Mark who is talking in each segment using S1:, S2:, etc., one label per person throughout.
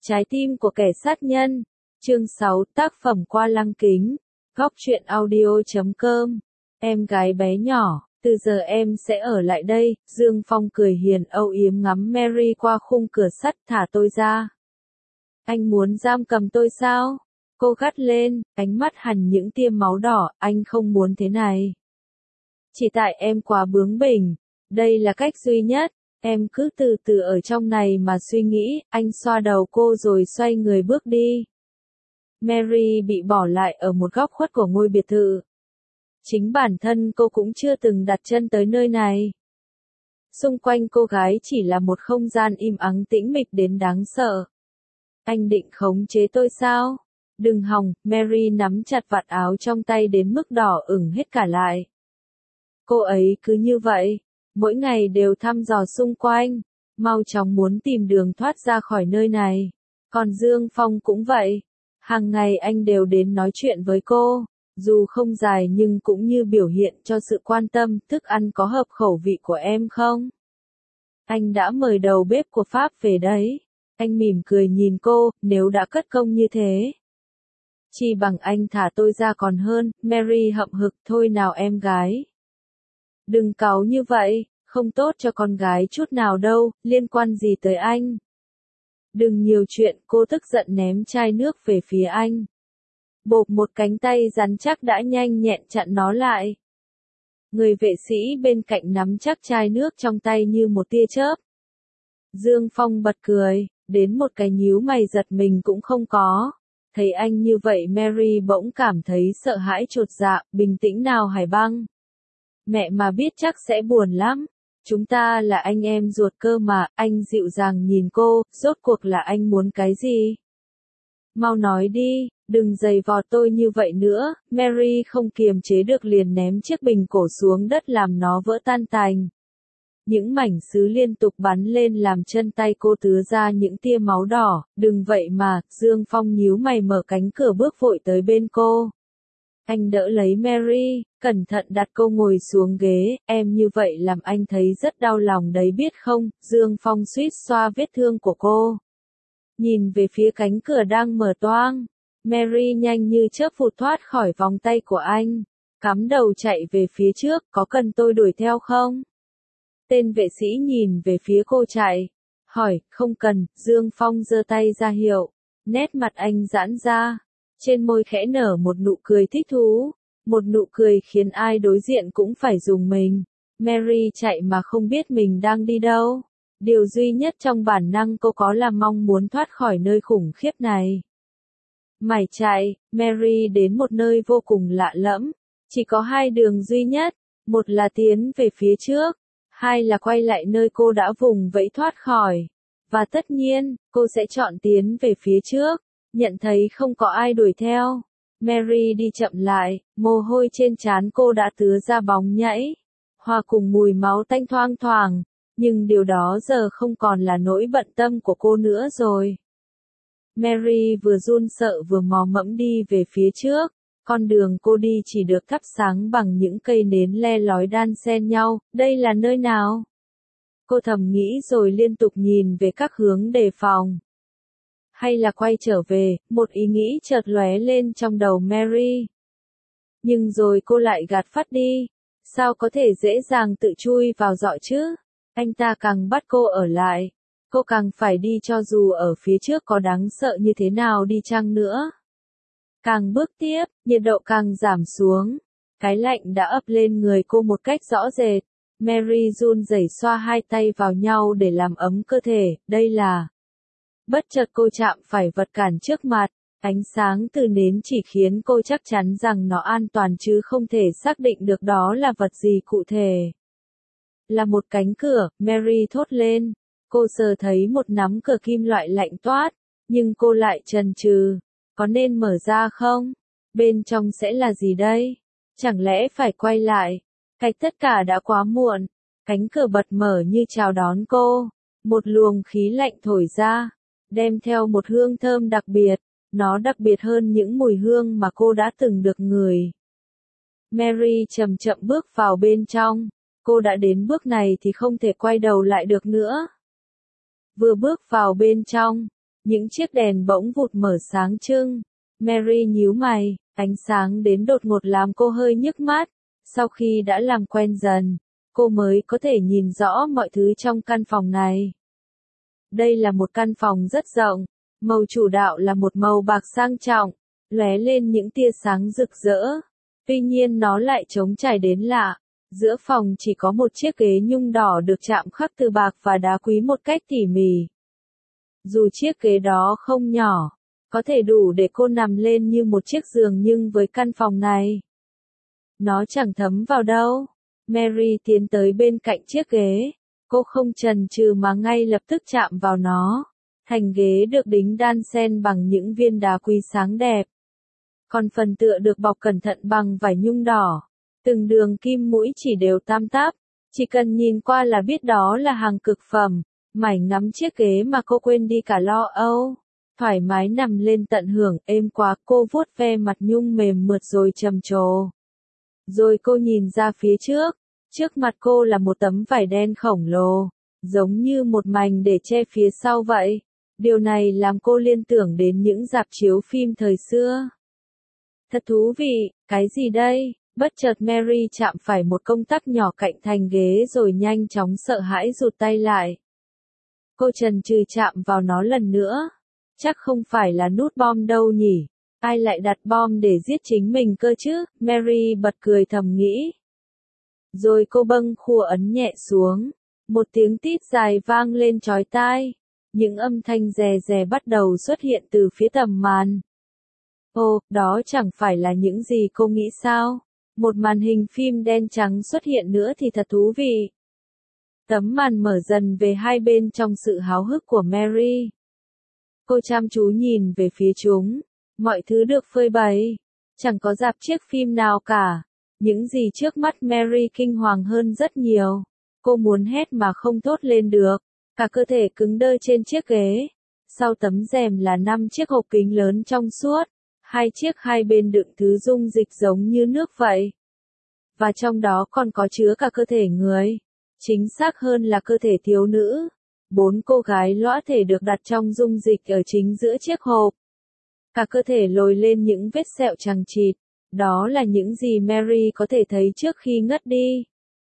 S1: Trái tim của kẻ sát nhân. Chương 6, tác phẩm qua lăng kính. Góc truyện audio.com. Em gái bé nhỏ, từ giờ em sẽ ở lại đây. Dương Phong cười hiền âu yếm ngắm Mary qua khung cửa sắt. Thả tôi ra. Anh muốn giam cầm tôi sao? Cô gắt lên, ánh mắt hằn những tia máu đỏ. Anh không muốn thế này. Chỉ tại em quá bướng bỉnh. Đây là cách duy nhất. Em cứ từ từ ở trong này mà suy nghĩ. Anh xoa đầu cô rồi xoay người bước đi. Mary bị bỏ lại ở một góc khuất của ngôi biệt thự. Chính bản thân cô cũng chưa từng đặt chân tới nơi này. Xung quanh cô gái chỉ là một không gian im ắng tĩnh mịch đến đáng sợ. Anh định khống chế tôi sao? Đừng hòng, Mary nắm chặt vạt áo trong tay đến mức đỏ ửng hết cả lại. Cô ấy cứ như vậy, mỗi ngày đều thăm dò xung quanh, mau chóng muốn tìm đường thoát ra khỏi nơi này. Còn Dương Phong cũng vậy, hàng ngày anh đều đến nói chuyện với cô, dù không dài nhưng cũng như biểu hiện cho sự quan tâm. Thức ăn có hợp khẩu vị của em không? Anh đã mời đầu bếp của Pháp về đấy. Anh mỉm cười nhìn cô, nếu đã cất công như thế, chỉ bằng anh thả tôi ra còn hơn. Mary hậm hực, thôi nào em gái. Đừng cáu như vậy, không tốt cho con gái chút nào đâu, liên quan gì tới anh. Đừng nhiều chuyện, cô tức giận ném chai nước về phía anh. Bộp một cánh tay rắn chắc đã nhanh nhẹn chặn nó lại. Người vệ sĩ bên cạnh nắm chắc chai nước trong tay như một tia chớp. Dương Phong bật cười, đến một cái nhíu mày giật mình cũng không có. Thấy anh như vậy Mary bỗng cảm thấy sợ hãi chột dạ. Bình tĩnh nào Hải Băng. Mẹ mà biết chắc sẽ buồn lắm. Chúng ta là anh em ruột cơ mà. Anh dịu dàng nhìn cô, rốt cuộc là anh muốn cái gì? Mau nói đi, đừng giày vò tôi như vậy nữa. Mary không kiềm chế được liền ném chiếc bình cổ xuống đất làm nó vỡ tan tành. Những mảnh sứ liên tục bắn lên làm chân tay cô tứa ra những tia máu đỏ. Đừng vậy mà. Dương Phong nhíu mày mở cánh cửa bước vội tới bên cô. Anh đỡ lấy Mary, cẩn thận đặt cô ngồi xuống ghế. Em như vậy làm anh thấy rất đau lòng đấy biết không? Dương Phong suýt xoa vết thương của cô. Nhìn về phía cánh cửa đang mở toang. Mary nhanh như chớp vụt thoát khỏi vòng tay của anh. Cắm đầu chạy về phía trước, có cần tôi đuổi theo không? Tên vệ sĩ nhìn về phía cô chạy. Hỏi, không cần. Dương Phong giơ tay ra hiệu. Nét mặt anh giãn ra. Trên môi khẽ nở một nụ cười thích thú. Một nụ cười khiến ai đối diện cũng phải rùng mình. Mary chạy mà không biết mình đang đi đâu. Điều duy nhất trong bản năng cô có là mong muốn thoát khỏi nơi khủng khiếp này. Mải chạy, Mary đến một nơi vô cùng lạ lẫm. Chỉ có hai đường duy nhất. Một là tiến về phía trước. Hai là quay lại nơi cô đã vùng vẫy thoát khỏi. Và tất nhiên, cô sẽ chọn tiến về phía trước. Nhận thấy không có ai đuổi theo. Mary đi chậm lại, mồ hôi trên trán cô đã tứa ra bóng nhảy. Hòa cùng mùi máu tanh thoang thoảng. Nhưng điều đó giờ không còn là nỗi bận tâm của cô nữa rồi. Mary vừa run sợ vừa mò mẫm đi về phía trước. Con đường cô đi chỉ được thắp sáng bằng những cây nến le lói đan xen nhau. Đây là nơi nào? Cô thầm nghĩ rồi liên tục nhìn về các hướng đề phòng. Hay là quay trở về, một ý nghĩ chợt lóe lên trong đầu Mary. Nhưng rồi cô lại gạt phắt đi. Sao có thể dễ dàng tự chui vào giỏ chứ? Anh ta càng bắt cô ở lại. Cô càng phải đi cho dù ở phía trước có đáng sợ như thế nào đi chăng nữa. Càng bước tiếp, nhiệt độ càng giảm xuống. Cái lạnh đã ập lên người cô một cách rõ rệt. Mary run rẩy xoa hai tay vào nhau để làm ấm cơ thể. Đây là... Bất chợt cô chạm phải vật cản trước mặt. Ánh sáng từ nến chỉ khiến cô chắc chắn rằng nó an toàn chứ không thể xác định được đó là vật gì cụ thể. Là một cánh cửa, Mary thốt lên. Cô sờ thấy một nắm cửa kim loại lạnh toát. Nhưng cô lại chần chừ. Có nên mở ra không? Bên trong sẽ là gì đây? Chẳng lẽ phải quay lại? Cách tất cả đã quá muộn. Cánh cửa bật mở như chào đón cô. Một luồng khí lạnh thổi ra. Đem theo một hương thơm đặc biệt. Nó đặc biệt hơn những mùi hương mà cô đã từng được ngửi. Mary chậm chậm bước vào bên trong. Cô đã đến bước này thì không thể quay đầu lại được nữa. Vừa bước vào bên trong, Những chiếc đèn bỗng vụt mở sáng trưng. Mary nhíu mày, ánh sáng đến đột ngột làm cô hơi nhức mắt. Sau khi đã làm quen dần, cô mới có thể nhìn rõ mọi thứ trong căn phòng này. Đây là một căn phòng rất rộng, màu chủ đạo là một màu bạc sang trọng, lóe lên những tia sáng rực rỡ. Tuy nhiên nó lại trống trải đến lạ. Giữa phòng chỉ có một chiếc ghế nhung đỏ được chạm khắc từ bạc và đá quý một cách tỉ mỉ. Dù chiếc ghế đó không nhỏ, có thể đủ để cô nằm lên như một chiếc giường, nhưng với căn phòng này, nó chẳng thấm vào đâu. Mary tiến tới bên cạnh chiếc ghế. Cô không chần chừ mà ngay lập tức chạm vào nó. Thành ghế được đính đan xen bằng những viên đá quý sáng đẹp. Còn phần tựa được bọc cẩn thận bằng vải nhung đỏ. Từng đường kim mũi chỉ đều tam táp. Chỉ cần nhìn qua là biết đó là hàng cực phẩm. Mải ngắm chiếc ghế mà cô quên đi cả lo âu. Thoải mái nằm lên tận hưởng, êm quá. Cô vuốt ve mặt nhung mềm mượt rồi trầm trồ. Rồi cô nhìn ra phía trước. Trước mặt cô là một tấm vải đen khổng lồ, giống như một mành để che phía sau vậy. Điều này làm cô liên tưởng đến những rạp chiếu phim thời xưa. Thật thú vị, cái gì đây? Bất chợt Mary chạm phải một công tắc nhỏ cạnh thành ghế rồi nhanh chóng sợ hãi rụt tay lại. Cô chần chừ chạm vào nó lần nữa. Chắc không phải là nút bom đâu nhỉ? Ai lại đặt bom để giết chính mình cơ chứ? Mary bật cười thầm nghĩ. Rồi cô bâng khua ấn nhẹ xuống. Một tiếng tít dài vang lên chói tai. Những âm thanh rè rè bắt đầu xuất hiện từ phía tầm màn. Ồ, đó chẳng phải là những gì cô nghĩ sao? Một màn hình phim đen trắng xuất hiện nữa thì thật thú vị. Tấm màn mở dần về hai bên trong sự háo hức của Mary. Cô chăm chú nhìn về phía chúng. Mọi thứ được phơi bày. Chẳng có rạp chiếc phim nào cả. Những gì trước mắt Mary kinh hoàng hơn rất nhiều. Cô muốn hét mà không thốt lên được. Cả cơ thể cứng đơ trên chiếc ghế. Sau tấm rèm là 5 chiếc hộp kính lớn trong suốt. 2 chiếc hai bên đựng thứ dung dịch giống như nước vậy. Và trong đó còn có chứa cả cơ thể người. Chính xác hơn là cơ thể thiếu nữ. 4 cô gái lõa thể được đặt trong dung dịch ở chính giữa chiếc hộp. Cả cơ thể lồi lên những vết sẹo chằng chịt. Đó là những gì Mary có thể thấy trước khi ngất đi.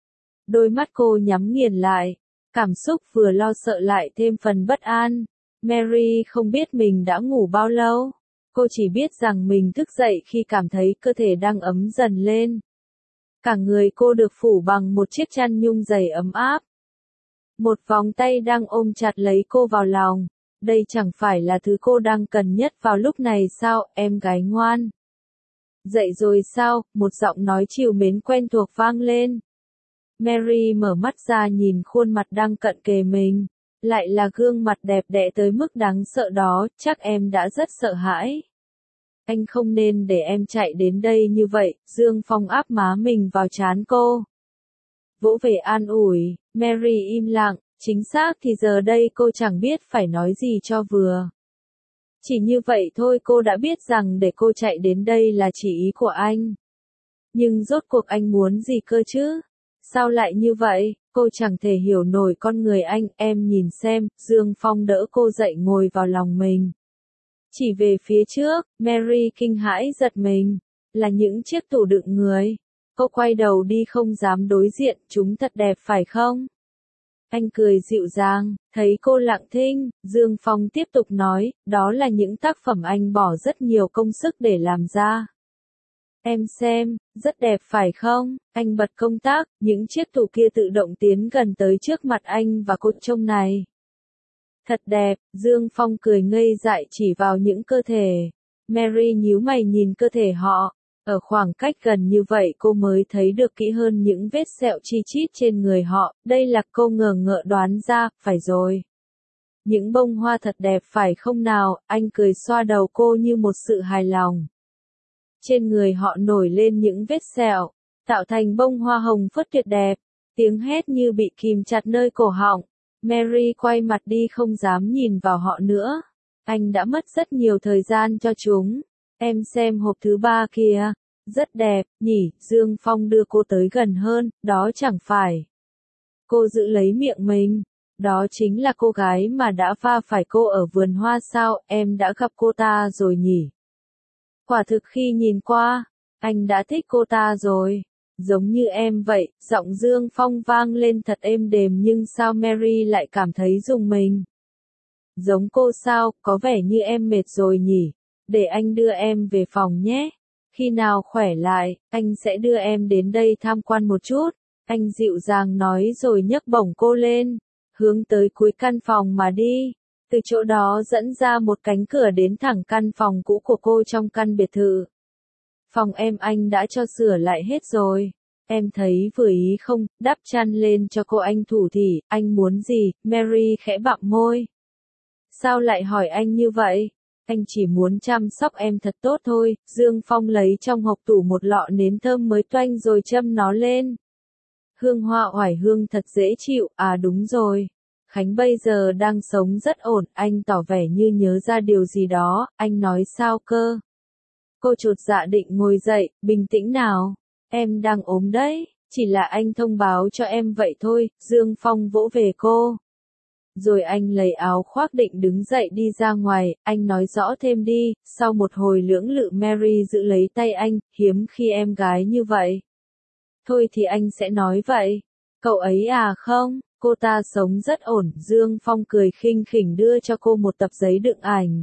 S1: Đôi mắt cô nhắm nghiền lại. Cảm xúc vừa lo sợ lại thêm phần bất an. Mary không biết mình đã ngủ bao lâu. Cô chỉ biết rằng mình thức dậy khi cảm thấy cơ thể đang ấm dần lên. Cả người cô được phủ bằng một chiếc chăn nhung dày ấm áp. Một vòng tay đang ôm chặt lấy cô vào lòng. Đây chẳng phải là thứ cô đang cần nhất vào lúc này sao, em gái ngoan? Dậy rồi sao? Một giọng nói trìu mến quen thuộc vang lên. Mary mở mắt ra nhìn khuôn mặt đang cận kề mình. Lại là gương mặt đẹp đẽ tới mức đáng sợ đó, chắc em đã rất sợ hãi. Anh không nên để em chạy đến đây như vậy, Dương Phong áp má mình vào trán cô. Vỗ về an ủi, Mary im lặng, chính xác thì giờ đây cô chẳng biết phải nói gì cho vừa. Chỉ như vậy thôi cô đã biết rằng để cô chạy đến đây là chỉ ý của anh. Nhưng rốt cuộc anh muốn gì cơ chứ? Sao lại như vậy? Cô chẳng thể hiểu nổi con người anh, em nhìn xem, Dương Phong đỡ cô dậy ngồi vào lòng mình. Chỉ về phía trước, Mary kinh hãi giật mình. Là những chiếc tủ đựng người. Cô quay đầu đi không dám đối diện, chúng thật đẹp phải không? Anh cười dịu dàng, thấy cô lặng thinh, Dương Phong tiếp tục nói, đó là những tác phẩm anh bỏ rất nhiều công sức để làm ra. Em xem, rất đẹp phải không? Anh bật công tắc, những chiếc tủ kia tự động tiến gần tới trước mặt anh và cô trông này. Thật đẹp, Dương Phong cười ngây dại chỉ vào những cơ thể. Mary nhíu mày nhìn cơ thể họ. Ở khoảng cách gần như vậy cô mới thấy được kỹ hơn những vết sẹo chi chít trên người họ. Đây là cô ngờ ngợ đoán ra, phải rồi. Những bông hoa thật đẹp phải không nào? Anh cười xoa đầu cô như một sự hài lòng. Trên người họ nổi lên những vết sẹo, tạo thành bông hoa hồng phớt tuyệt đẹp. Tiếng hét như bị kìm chặt nơi cổ họng. Mary quay mặt đi không dám nhìn vào họ nữa. Anh đã mất rất nhiều thời gian cho chúng. Em xem hộp thứ 3 kìa. Rất đẹp, nhỉ, Dương Phong đưa cô tới gần hơn, đó chẳng phải. Cô giữ lấy miệng mình. Đó chính là cô gái mà đã va phải cô ở vườn hoa sao, em đã gặp cô ta rồi nhỉ? Quả thực khi nhìn qua, anh đã thích cô ta rồi. Giống như em vậy, giọng Dương Phong vang lên thật êm đềm nhưng sao Mary lại cảm thấy rùng mình? Giống cô sao, có vẻ như em mệt rồi nhỉ? Để anh đưa em về phòng nhé. Khi nào khỏe lại, anh sẽ đưa em đến đây tham quan một chút. Anh dịu dàng nói rồi nhấc bổng cô lên, hướng tới cuối căn phòng mà đi. Từ chỗ đó dẫn ra một cánh cửa đến thẳng căn phòng cũ của cô trong căn biệt thự. Phòng em anh đã cho sửa lại hết rồi. Em thấy vừa ý không, đắp chăn lên cho cô anh thủ thỉ, anh muốn gì, Mary khẽ bặm môi. Sao lại hỏi anh như vậy? Anh chỉ muốn chăm sóc em thật tốt thôi, Dương Phong lấy trong hộp tủ một lọ nến thơm mới toanh rồi châm nó lên. Hương hoa oải hương thật dễ chịu, à đúng rồi. Khánh bây giờ đang sống rất ổn, anh tỏ vẻ như nhớ ra điều gì đó, anh nói sao cơ? Cô chột dạ định ngồi dậy, bình tĩnh nào. Em đang ốm đấy, chỉ là anh thông báo cho em vậy thôi, Dương Phong vỗ về cô. Rồi anh lấy áo khoác định đứng dậy đi ra ngoài, anh nói rõ thêm đi, sau một hồi lưỡng lự Mary giữ lấy tay anh, hiếm khi em gái như vậy. Thôi thì anh sẽ nói vậy. Cậu ấy à không, cô ta sống rất ổn, Dương Phong cười khinh khỉnh đưa cho cô một tập giấy đựng ảnh.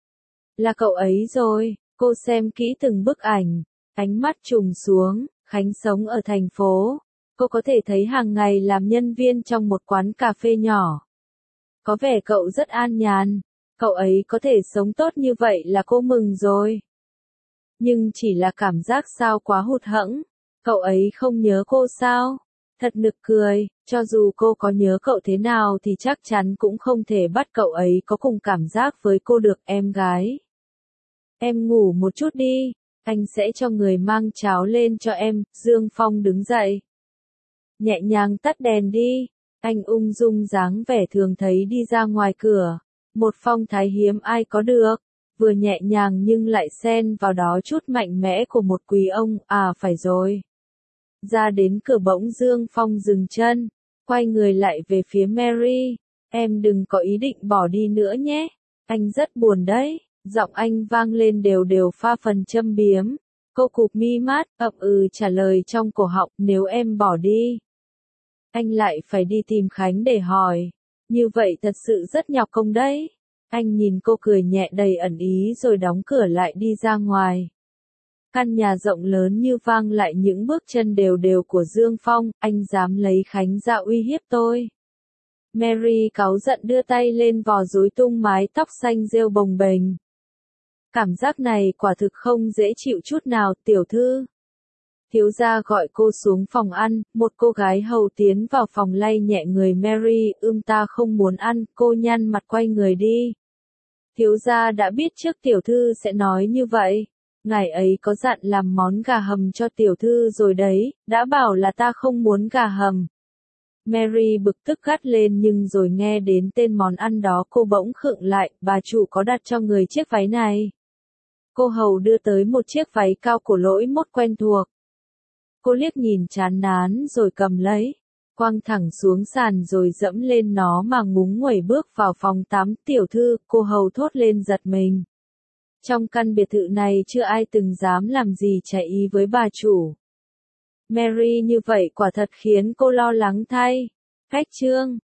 S1: Là cậu ấy rồi, cô xem kỹ từng bức ảnh, ánh mắt trùng xuống, Khánh sống ở thành phố. Cô có thể thấy hàng ngày làm nhân viên trong một quán cà phê nhỏ. Có vẻ cậu rất an nhàn, cậu ấy có thể sống tốt như vậy là cô mừng rồi. Nhưng chỉ là cảm giác sao quá hụt hẫng, cậu ấy không nhớ cô sao? Thật nực cười, cho dù cô có nhớ cậu thế nào thì chắc chắn cũng không thể bắt cậu ấy có cùng cảm giác với cô được em gái. Em ngủ một chút đi, anh sẽ cho người mang cháo lên cho em, Dương Phong đứng dậy. Nhẹ nhàng tắt đèn đi. Anh ung dung dáng vẻ thường thấy đi ra ngoài cửa, một phong thái hiếm ai có được, vừa nhẹ nhàng nhưng lại xen vào đó chút mạnh mẽ của một quý ông, à phải rồi. Ra đến cửa bỗng Dương Phong dừng chân, quay người lại về phía Mary, em đừng có ý định bỏ đi nữa nhé, anh rất buồn đấy, giọng anh vang lên đều đều pha phần châm biếm, cô cụp mi mắt, ậm ừ trả lời trong cổ họng, nếu em bỏ đi. Anh lại phải đi tìm Khánh để hỏi. Như vậy thật sự rất nhọc công đấy. Anh nhìn cô cười nhẹ đầy ẩn ý rồi đóng cửa lại đi ra ngoài. Căn nhà rộng lớn như vang lại những bước chân đều đều của Dương Phong, anh dám lấy Khánh ra uy hiếp tôi. Mary cáu giận đưa tay lên vò rối tung mái tóc xanh rêu bồng bềnh. Cảm giác này quả thực không dễ chịu chút nào, tiểu thư. Thiếu gia gọi cô xuống phòng ăn, một cô gái hầu tiến vào phòng lay nhẹ người Mary, ta không muốn ăn, cô nhăn mặt quay người đi. Thiếu gia đã biết trước tiểu thư sẽ nói như vậy. Ngài ấy có dặn làm món gà hầm cho tiểu thư rồi đấy, đã bảo là ta không muốn gà hầm. Mary bực tức gắt lên nhưng rồi nghe đến tên món ăn đó cô bỗng khựng lại, bà chủ có đặt cho người chiếc váy này. Cô hầu đưa tới một chiếc váy cao cổ lỗi mốt quen thuộc. Cô liếc nhìn chán nán rồi cầm lấy, quăng thẳng xuống sàn rồi dẫm lên nó mà ngúng nguẩy bước vào phòng tắm. Tiểu thư, cô hầu thốt lên giật mình. Trong căn biệt thự này chưa ai từng dám làm gì trái ý với bà chủ. Mary như vậy quả thật khiến cô lo lắng thay. Khách trương.